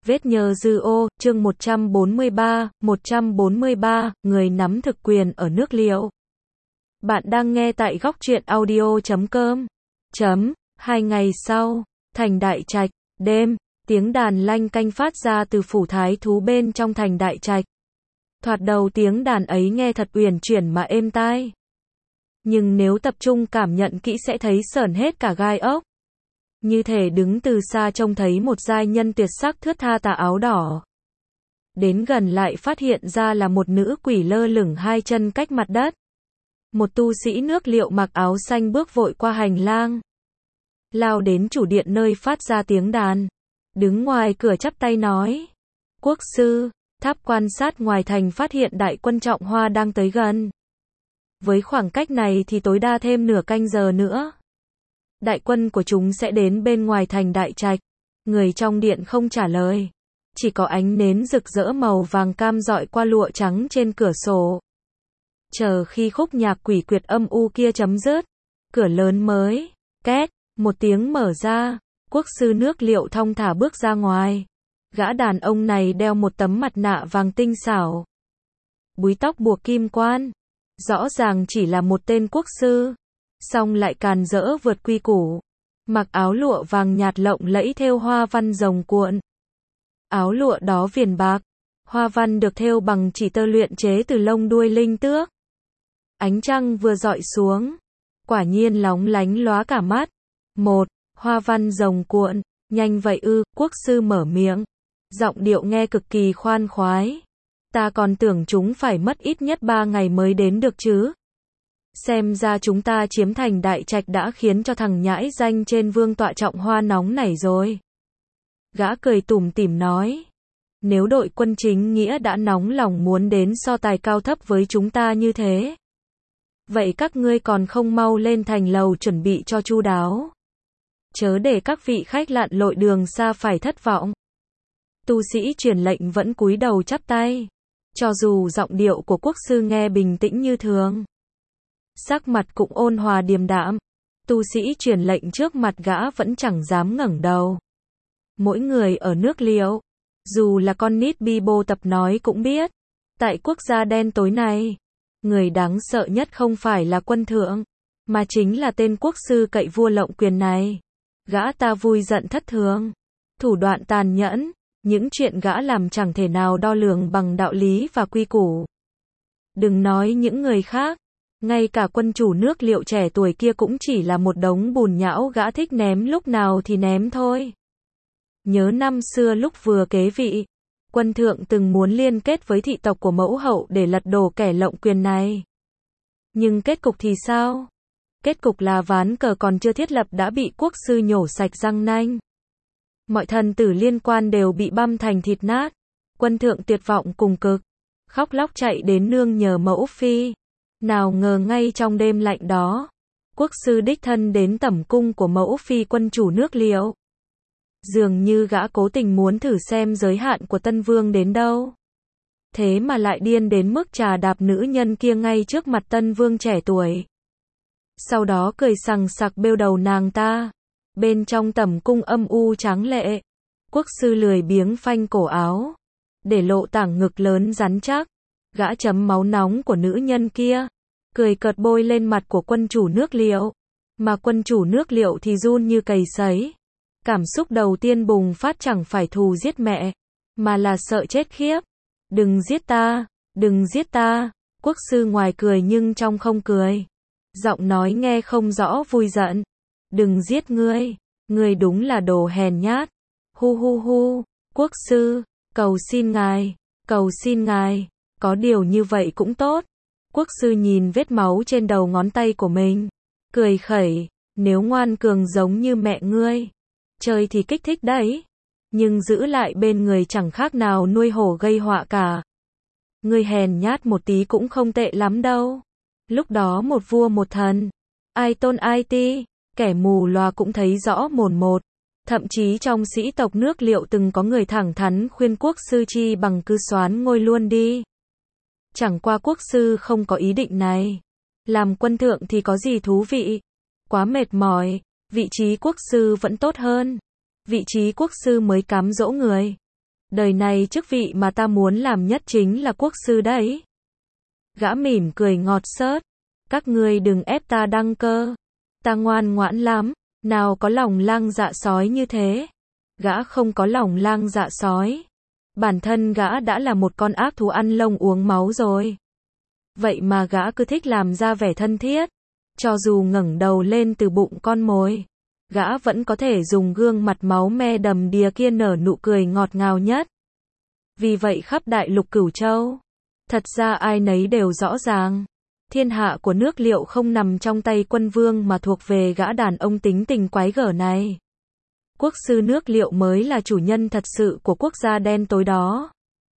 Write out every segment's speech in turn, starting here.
Vết nhơ dư ô, chương 143, người nắm thực quyền ở nước Liệu. Bạn đang nghe tại góc truyện audio.com. 2 ngày sau, thành Đại Trạch, đêm, tiếng đàn lanh canh phát ra từ phủ thái thú bên trong thành Đại Trạch. Thoạt đầu tiếng đàn ấy nghe thật uyển chuyển mà êm tai. Nhưng nếu tập trung cảm nhận kỹ sẽ thấy sởn hết cả gai ốc. Như thể đứng từ xa trông thấy một giai nhân tuyệt sắc thướt tha tà áo đỏ. Đến gần lại phát hiện ra là một nữ quỷ lơ lửng hai chân cách mặt đất. Một tu sĩ nước Liệu mặc áo xanh bước vội qua hành lang. Lao đến chủ điện nơi phát ra tiếng đàn. Đứng ngoài cửa chắp tay nói. Quốc sư, tháp quan sát ngoài thành phát hiện đại quân Trọng Hoa đang tới gần. Với khoảng cách này thì tối đa thêm nửa canh giờ nữa. Đại quân của chúng sẽ đến bên ngoài thành Đại Trạch. Người trong điện không trả lời. Chỉ có ánh nến rực rỡ màu vàng cam rọi qua lụa trắng trên cửa sổ. Chờ khi khúc nhạc quỷ quyệt âm u kia chấm dứt, cửa lớn mới, két, một tiếng mở ra, quốc sư nước Liệu thong thả bước ra ngoài. Gã đàn ông này đeo một tấm mặt nạ vàng tinh xảo. Búi tóc buộc kim quan. Rõ ràng chỉ là một tên quốc sư. Song lại càn rỡ vượt quy củ. Mặc áo lụa vàng nhạt lộng lẫy thêu hoa văn rồng cuộn. Áo lụa đó viền bạc. Hoa văn được thêu bằng chỉ tơ luyện chế từ lông đuôi linh tước. Ánh trăng vừa dọi xuống. Quả nhiên lóng lánh lóa cả mắt. Một, hoa văn rồng cuộn. Nhanh vậy ư, quốc sư mở miệng. Giọng điệu nghe cực kỳ khoan khoái. Ta còn tưởng chúng phải mất ít nhất 3 ngày mới đến được chứ. Xem ra chúng ta chiếm thành Đại Trạch đã khiến cho thằng nhãi danh trên vương tọa Trọng Hoa nóng nảy rồi. Gã cười tủm tỉm nói. Nếu đội quân chính nghĩa đã nóng lòng muốn đến so tài cao thấp với chúng ta như thế. Vậy các ngươi còn không mau lên thành lầu chuẩn bị cho chu đáo. Chớ để các vị khách lặn lội đường xa phải thất vọng. Tu sĩ truyền lệnh vẫn cúi đầu chắp tay. Cho dù giọng điệu của quốc sư nghe bình tĩnh như thường. Sắc mặt cũng ôn hòa điềm đạm. Tu sĩ truyền lệnh trước mặt gã vẫn chẳng dám ngẩng đầu. Mỗi người ở nước Liệu, dù là con nít bi bô tập nói cũng biết. Tại quốc gia đen tối này, người đáng sợ nhất không phải là quân thượng, mà chính là tên quốc sư cậy vua lộng quyền này. Gã ta vui giận thất thường, thủ đoạn tàn nhẫn, những chuyện gã làm chẳng thể nào đo lường bằng đạo lý và quy củ. Đừng nói những người khác, ngay cả quân chủ nước Liệu trẻ tuổi kia cũng chỉ là một đống bùn nhão gã thích ném lúc nào thì ném thôi. Nhớ năm xưa lúc vừa kế vị, quân thượng từng muốn liên kết với thị tộc của mẫu hậu để lật đổ kẻ lộng quyền này. Nhưng kết cục thì sao? Kết cục là ván cờ còn chưa thiết lập đã bị quốc sư nhổ sạch răng nanh. Mọi thần tử liên quan đều bị băm thành thịt nát. Quân thượng tuyệt vọng cùng cực, khóc lóc chạy đến nương nhờ mẫu phi. Nào ngờ ngay trong đêm lạnh đó, quốc sư đích thân đến tẩm cung của mẫu phi quân chủ nước Liệu. Dường như gã cố tình muốn thử xem giới hạn của tân vương đến đâu. Thế mà lại điên đến mức trà đạp nữ nhân kia ngay trước mặt tân vương trẻ tuổi. Sau đó cười sằng sặc bêu đầu nàng ta. Bên trong tẩm cung âm u tráng lệ, quốc sư lười biếng phanh cổ áo, để lộ tảng ngực lớn rắn chắc. Gã chấm máu nóng của nữ nhân kia, cười cợt bôi lên mặt của quân chủ nước Liệu. Mà quân chủ nước Liệu thì run như cầy sấy. Cảm xúc đầu tiên bùng phát chẳng phải thù giết mẹ, mà là sợ chết khiếp. Đừng giết ta, đừng giết ta. Quốc sư ngoài cười nhưng trong không cười. Giọng nói nghe không rõ vui giận. Đừng giết ngươi đúng là đồ hèn nhát. Hu hu hu, quốc sư, cầu xin ngài, có điều như vậy cũng tốt. Quốc sư nhìn vết máu trên đầu ngón tay của mình, cười khẩy, nếu ngoan cường giống như mẹ ngươi, chơi thì kích thích đấy, nhưng giữ lại bên người chẳng khác nào nuôi hổ gây họa cả. Ngươi hèn nhát một tí cũng không tệ lắm đâu. Lúc đó một vua một thần, ai tôn ai ti, kẻ mù loà cũng thấy rõ mồn một. Thậm chí trong sĩ tộc nước Liệu từng có người thẳng thắn khuyên quốc sư chi bằng cứ soán ngôi luôn đi. Chẳng qua quốc sư không có ý định này. Làm quân thượng thì có gì thú vị. Quá mệt mỏi, vị trí quốc sư vẫn tốt hơn. Vị trí quốc sư mới cám dỗ người. Đời này chức vị mà ta muốn làm nhất chính là quốc sư đấy. Gã mỉm cười ngọt xớt. Các ngươi đừng ép ta đăng cơ. Ta ngoan ngoãn lắm, nào có lòng lang dạ sói như thế. Gã không có lòng lang dạ sói. Bản thân gã đã là một con ác thú ăn lông uống máu rồi. Vậy mà gã cứ thích làm ra vẻ thân thiết. Cho dù ngẩng đầu lên từ bụng con mồi, gã vẫn có thể dùng gương mặt máu me đầm đìa kia nở nụ cười ngọt ngào nhất. Vì vậy khắp đại lục Cửu Châu, thật ra ai nấy đều rõ ràng, thiên hạ của nước Liệu không nằm trong tay quân vương mà thuộc về gã đàn ông tính tình quái gở này. Quốc sư nước Liệu mới là chủ nhân thật sự của quốc gia đen tối đó.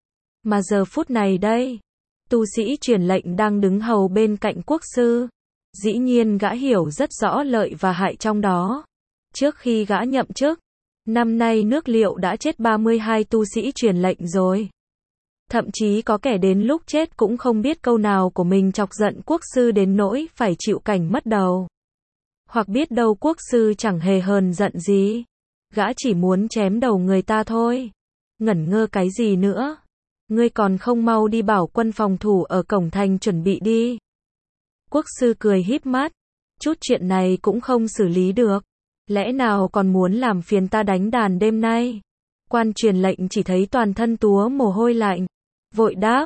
Mà giờ phút này đây, tu sĩ truyền lệnh đang đứng hầu bên cạnh quốc sư. Dĩ nhiên gã hiểu rất rõ lợi và hại trong đó. Trước khi gã nhậm chức, năm nay nước Liệu đã chết 32 tu sĩ truyền lệnh rồi. Thậm chí có kẻ đến lúc chết cũng không biết câu nào của mình chọc giận quốc sư đến nỗi phải chịu cảnh mất đầu. Hoặc biết đâu quốc sư chẳng hề hờn giận gì. Gã chỉ muốn chém đầu người ta thôi. Ngẩn ngơ cái gì nữa? Ngươi còn không mau đi bảo quân phòng thủ ở cổng thành chuẩn bị đi. Quốc sư cười híp mắt. Chút chuyện này cũng không xử lý được. Lẽ nào còn muốn làm phiền ta đánh đàn đêm nay? Quan truyền lệnh chỉ thấy toàn thân túa mồ hôi lạnh. Vội đáp,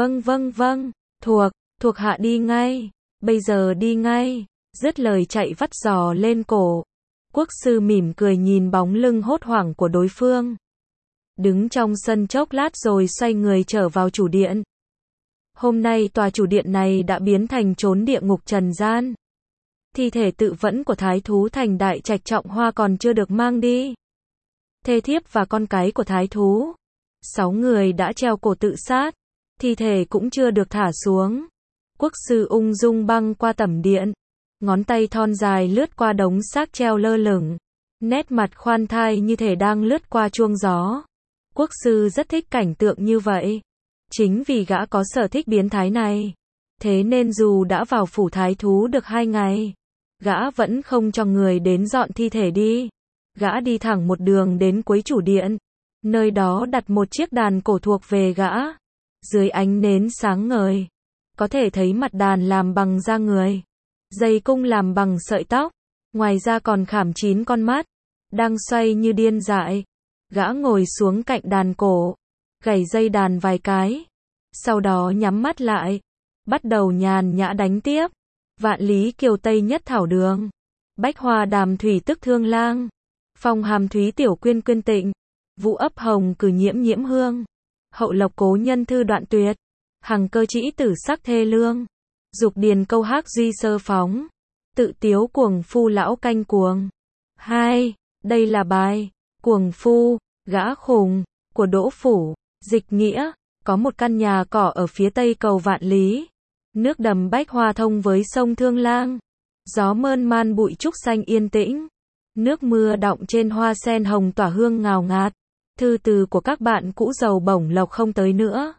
vâng, thuộc hạ đi ngay. Bây giờ đi ngay. Dứt lời chạy vắt giò lên cổ. Quốc sư mỉm cười nhìn bóng lưng hốt hoảng của đối phương. Đứng trong sân chốc lát rồi xoay người trở vào chủ điện. Hôm nay tòa chủ điện này đã biến thành chốn địa ngục trần gian. Thi thể tự vẫn của thái thú Thành Đại Trạch Trọng Hoa còn chưa được mang đi. Thê thiếp và con cái của thái thú, 6 người đã treo cổ tự sát. Thi thể cũng chưa được thả xuống. Quốc sư ung dung băng qua tẩm điện. Ngón tay thon dài lướt qua đống xác treo lơ lửng. Nét mặt khoan thai như thể đang lướt qua chuông gió. Quốc sư rất thích cảnh tượng như vậy. Chính vì gã có sở thích biến thái này. Thế nên dù đã vào phủ thái thú được 2 ngày, gã vẫn không cho người đến dọn thi thể đi. Gã đi thẳng một đường đến cuối chủ điện. Nơi đó đặt một chiếc đàn cổ thuộc về gã. Dưới ánh nến sáng ngời, có thể thấy mặt đàn làm bằng da người. Dây cung làm bằng sợi tóc. Ngoài ra còn khảm 9 con mắt. Đang xoay như điên dại. Gã ngồi xuống cạnh đàn cổ. Gảy dây đàn vài cái. Sau đó nhắm mắt lại. Bắt đầu nhàn nhã đánh tiếp. Vạn lý kiều tây nhất thảo đường. Bách hoa đàm thủy tức thương lang. Phong hàm thúy tiểu quyên quyên tịnh. Vũ ấp hồng cử nhiễm nhiễm hương. Hậu lộc cố nhân thư đoạn tuyệt. Hằng cơ trĩ tử sắc thê lương. Dục điền câu hát duy sơ phóng. Tự tiếu cuồng phu lão canh cuồng. 2. Đây là bài Cuồng phu, gã khùng của Đỗ Phủ. Dịch nghĩa, có một căn nhà cỏ ở phía tây cầu Vạn Lý. Nước đầm bách hoa thông với sông Thương Lang. Gió mơn man bụi trúc xanh yên tĩnh. Nước mưa đọng trên hoa sen hồng tỏa hương ngào ngạt. Thư từ của các bạn cũ giàu bổng lộc không tới nữa.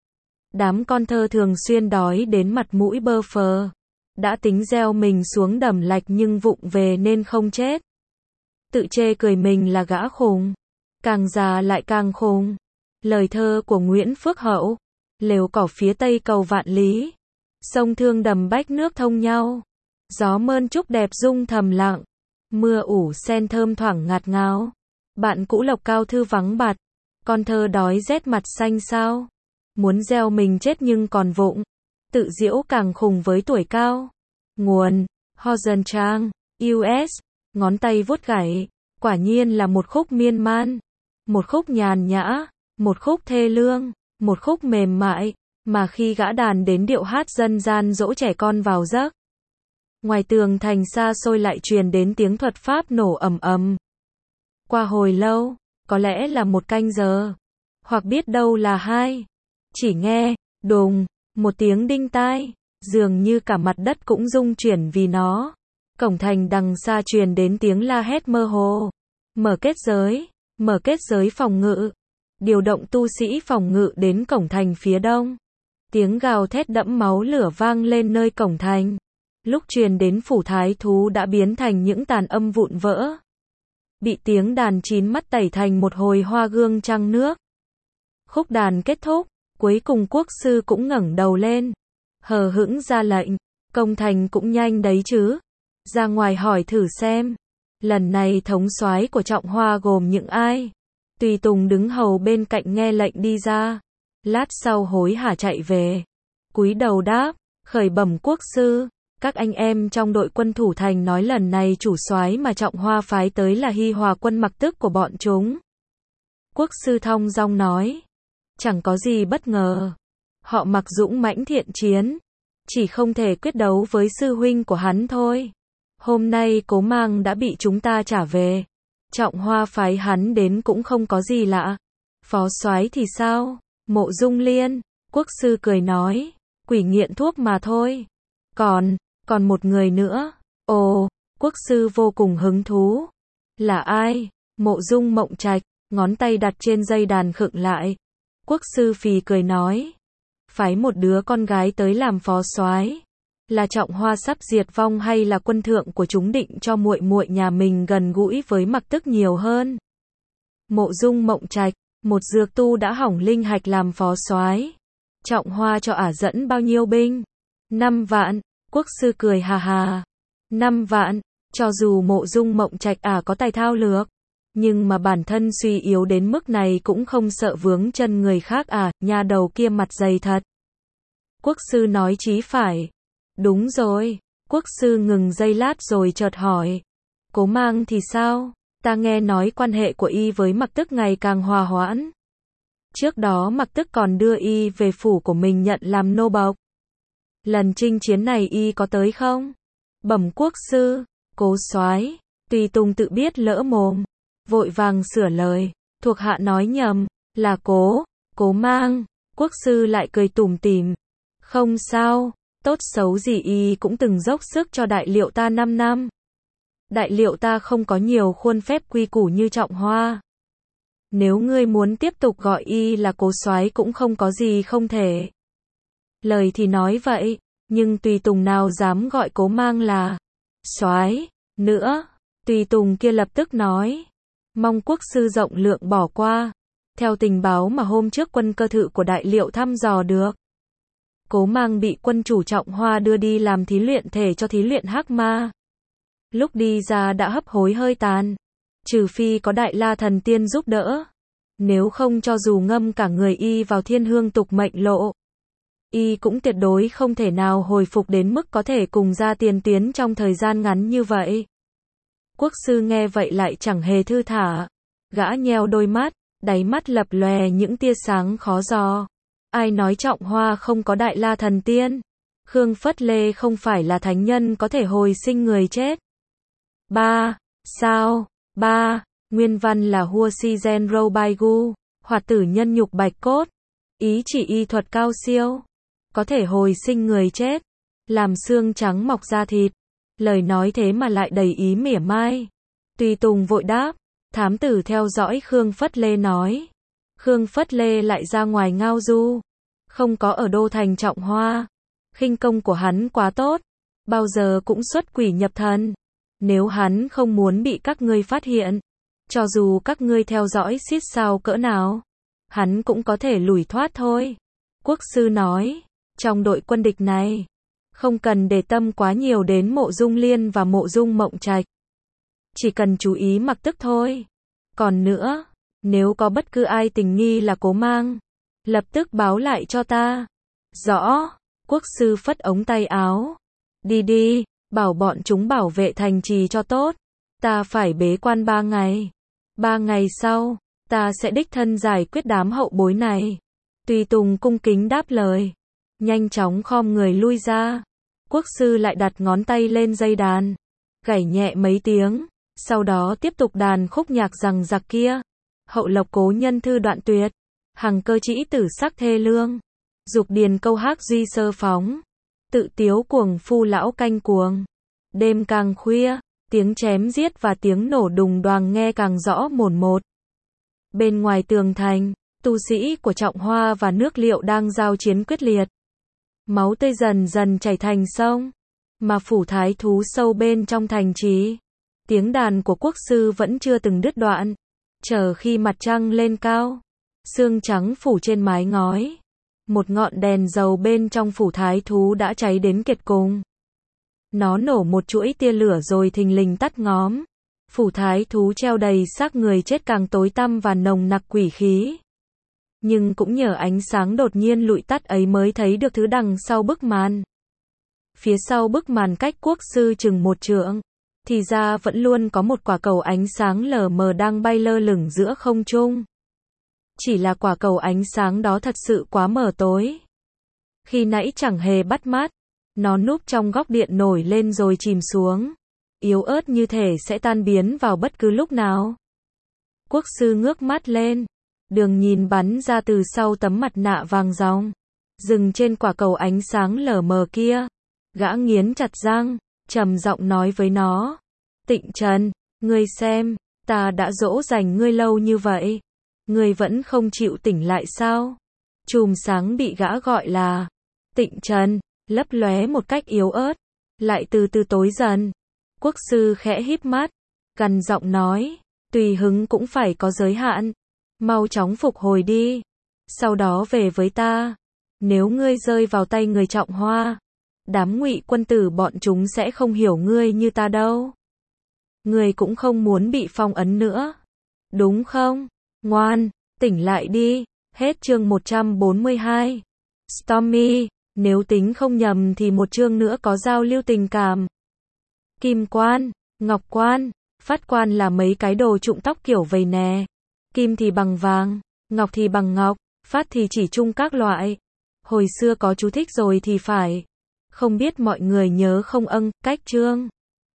Đám con thơ thường xuyên đói đến mặt mũi bơ phờ. Đã tính gieo mình xuống đầm lạch nhưng vụng về nên không chết. Tự chê cười mình là gã khùng. Càng già lại càng khùng. Lời thơ của Nguyễn Phước Hậu. Lều cỏ phía tây cầu Vạn Lý. Sông Thương đầm bách nước thông nhau. Gió mơn trúc đẹp rung thầm lặng. Mưa ủ sen thơm thoảng ngạt ngào. Bạn cũ lộc cao thư vắng bặt. Con thơ đói rét mặt xanh sao. Muốn gieo mình chết nhưng còn vụng. Tự giễu càng khùng với tuổi cao. Nguồn Hosen Trang US. Ngón tay vuốt gảy. Quả nhiên là một khúc miên man. Một khúc nhàn nhã. Một khúc thê lương. Một khúc mềm mại. Mà khi gã đàn đến điệu hát dân gian dỗ trẻ con vào giấc. Ngoài tường thành xa xôi lại truyền đến tiếng thuật pháp nổ ầm ầm. Qua hồi lâu, có lẽ là 1 canh giờ. Hoặc biết đâu là 2. Chỉ nghe, đùng, một tiếng đinh tai. Dường như cả mặt đất cũng rung chuyển vì nó. Cổng thành đằng xa truyền đến tiếng la hét mơ hồ. Mở kết giới phòng ngự. Điều động tu sĩ phòng ngự đến cổng thành phía đông. Tiếng gào thét đẫm máu lửa vang lên nơi cổng thành. Lúc truyền đến phủ thái thú đã biến thành những tàn âm vụn vỡ. Bị tiếng đàn 9 mắt tẩy thành một hồi hoa gương trăng nước. Khúc đàn kết thúc, cuối cùng quốc sư cũng ngẩng đầu lên, hờ hững ra lệnh, công thành cũng nhanh đấy chứ. Ra ngoài hỏi thử xem, lần này thống soái của Trọng Hoa gồm những ai? Tùy Tùng đứng hầu bên cạnh nghe lệnh đi ra, lát sau hối hả chạy về, cúi đầu đáp, khởi bẩm quốc sư, các anh em trong đội quân thủ thành nói lần này chủ soái mà Trọng Hoa phái tới là Hi Hòa quân Mặc Tức của bọn chúng. Quốc sư thong dong nói, chẳng có gì bất ngờ, họ Mặc dũng mãnh thiện chiến, chỉ không thể quyết đấu với sư huynh của hắn thôi. Hôm nay Cố Mang đã bị chúng ta trả về, Trọng Hoa phái hắn đến cũng không có gì lạ. Phó soái thì sao? Mộ Dung Liên, quốc sư cười nói, quỷ nghiện thuốc mà thôi. Còn một người nữa. Ồ, quốc sư vô cùng hứng thú. Là ai? Mộ Dung Mộng Trạch, ngón tay đặt trên dây đàn khựng lại. Quốc sư phì cười nói, phái một đứa con gái tới làm phó soái, là Trọng Hoa sắp diệt vong hay là quân thượng của chúng định cho muội muội nhà mình gần gũi với Mặc Tức nhiều hơn? Mộ Dung Mộng Trạch, một dược tu đã hỏng linh hạch làm phó soái. Trọng Hoa cho ả dẫn bao nhiêu binh? 5 vạn, quốc sư cười hà hà. 5 vạn, cho dù Mộ Dung Mộng Trạch ả có tài thao lược, nhưng mà bản thân suy yếu đến mức này cũng không sợ vướng chân người khác à, nhà đầu kia mặt dày thật. Quốc sư nói chí phải. Đúng rồi, quốc sư ngừng giây lát rồi chợt hỏi. Cố Mang thì sao? Ta nghe nói quan hệ của y với Mặc Tức ngày càng hòa hoãn. Trước đó Mặc Tức còn đưa y về phủ của mình nhận làm nô bộc. Lần chinh chiến này y có tới không? Bẩm quốc sư, Cố soái, Tùy Tùng tự biết lỡ mồm, vội vàng sửa lời, thuộc hạ nói nhầm, là Cố Mang. Quốc sư lại cười tủm tỉm. Không sao, tốt xấu gì y cũng từng dốc sức cho đại liệu ta 5 năm. Đại liệu ta không có nhiều khuôn phép quy củ như Trọng Hoa. Nếu ngươi muốn tiếp tục gọi y là Cố soái cũng không có gì không thể. Lời thì nói vậy, nhưng Tùy Tùng nào dám gọi Cố Mang là soái nữa. Tùy Tùng kia lập tức nói, mong quốc sư rộng lượng bỏ qua. Theo tình báo mà hôm trước quân cơ thự của đại liệu thăm dò được, Cố Mang bị quân chủ Trọng Hoa đưa đi làm thí luyện thể cho thí luyện hắc ma. Lúc đi ra đã hấp hối hơi tàn, trừ phi có Đại La Thần Tiên giúp đỡ, nếu không cho dù ngâm cả người y vào thiên hương tục mệnh lộ, y cũng tuyệt đối không thể nào hồi phục đến mức có thể cùng ra tiền tuyến trong thời gian ngắn như vậy. Quốc sư nghe vậy lại chẳng hề thư thả, gã nheo đôi mắt, đáy mắt lập lòe những tia sáng khó dò. Ai nói Trọng Hoa không có Đại La Thần Tiên? Khương Phất Lê không phải là thánh nhân có thể hồi sinh người chết. Sao? Nguyên văn là Hua Si Gen Rou Bai Gu, hoạt tử nhân nhục bạch cốt. Ý chỉ y thuật cao siêu, có thể hồi sinh người chết, làm xương trắng mọc da thịt. Lời nói thế mà lại đầy ý mỉa mai. Tùy Tùng vội đáp, thám tử theo dõi Khương Phất Lê nói. Khương Phất Lê lại ra ngoài ngao du, không có ở đô thành Trọng Hoa. Khinh công của hắn quá tốt, bao giờ cũng xuất quỷ nhập thần. Nếu hắn không muốn bị các ngươi phát hiện, cho dù các ngươi theo dõi xiết sao cỡ nào, hắn cũng có thể lủi thoát thôi. Quốc sư nói, trong đội quân địch này, không cần để tâm quá nhiều đến Mộ Dung Liên và Mộ Dung Mộng Trạch. Chỉ cần chú ý Mặc Tức thôi. Còn nữa, nếu có bất cứ ai tình nghi là Cố Mang, lập tức báo lại cho ta. Rõ. Quốc sư phất ống tay áo. Đi, bảo bọn chúng bảo vệ thành trì cho tốt. Ta phải bế quan 3 ngày. 3 ngày sau, ta sẽ đích thân giải quyết đám hậu bối này. Tùy Tùng cung kính đáp lời, nhanh chóng khom người lui ra. Quốc sư lại đặt ngón tay lên dây đàn, gảy nhẹ mấy tiếng, sau đó tiếp tục đàn khúc nhạc rằng giặc kia. Hậu lộc cố nhân thư đoạn tuyệt, hằng cơ trĩ tử sắc thê lương. Dục điền câu hát duy sơ phóng, tự tiếu cuồng phu lão canh cuồng. Đêm càng khuya, tiếng chém giết và tiếng nổ đùng đoàng nghe càng rõ mồn một. Bên ngoài tường thành, tu sĩ của Trọng Hoa và nước Liệu đang giao chiến quyết liệt. Máu tươi dần dần chảy thành sông, mà phủ thái thú sâu bên trong thành trì. Tiếng đàn của quốc sư vẫn chưa từng đứt đoạn, chờ khi mặt trăng lên cao. Sương trắng phủ trên mái ngói. Một ngọn đèn dầu bên trong phủ thái thú đã cháy đến kiệt cùng. Nó nổ một chuỗi tia lửa rồi thình lình tắt ngóm. Phủ thái thú treo đầy xác người chết càng tối tăm và nồng nặc quỷ khí. Nhưng cũng nhờ ánh sáng đột nhiên lụi tắt ấy mới thấy được thứ đằng sau bức màn. Phía sau bức màn cách quốc sư chừng 1 trượng, thì ra vẫn luôn có một quả cầu ánh sáng lờ mờ đang bay lơ lửng giữa không trung. Chỉ là quả cầu ánh sáng đó thật sự quá mờ tối. Khi nãy chẳng hề bắt mắt, nó núp trong góc điện nổi lên rồi chìm xuống. Yếu ớt như thể sẽ tan biến vào bất cứ lúc nào. Quốc sư ngước mắt lên. Đường nhìn bắn ra từ sau tấm mặt nạ vàng ròng. Dừng trên quả cầu ánh sáng lờ mờ kia. Gã nghiến chặt răng, trầm giọng nói với nó. Tịnh Trần, ngươi xem, ta đã dỗ dành ngươi lâu như vậy. Ngươi vẫn không chịu tỉnh lại sao? Chùm sáng bị gã gọi là Tịnh Trần, lấp lóe một cách yếu ớt, lại từ từ tối dần. Quốc sư khẽ híp mắt, gằn giọng nói, tùy hứng cũng phải có giới hạn. Mau chóng phục hồi đi. Sau đó về với ta. Nếu ngươi rơi vào tay người Trọng Hoa, đám Ngụy quân tử bọn chúng sẽ không hiểu ngươi như ta đâu. Ngươi cũng không muốn bị phong ấn nữa. Đúng không? Ngoan, tỉnh lại đi. Hết chương 142. Stormy, nếu tính không nhầm thì một chương nữa có giao lưu tình cảm. Kim quan, ngọc quan, phát quan là mấy cái đồ trụng tóc kiểu vầy nè. Kim thì bằng vàng, ngọc thì bằng ngọc, phát thì chỉ chung các loại. Hồi xưa có chú thích rồi thì phải. Không biết mọi người nhớ không âng, cách chương.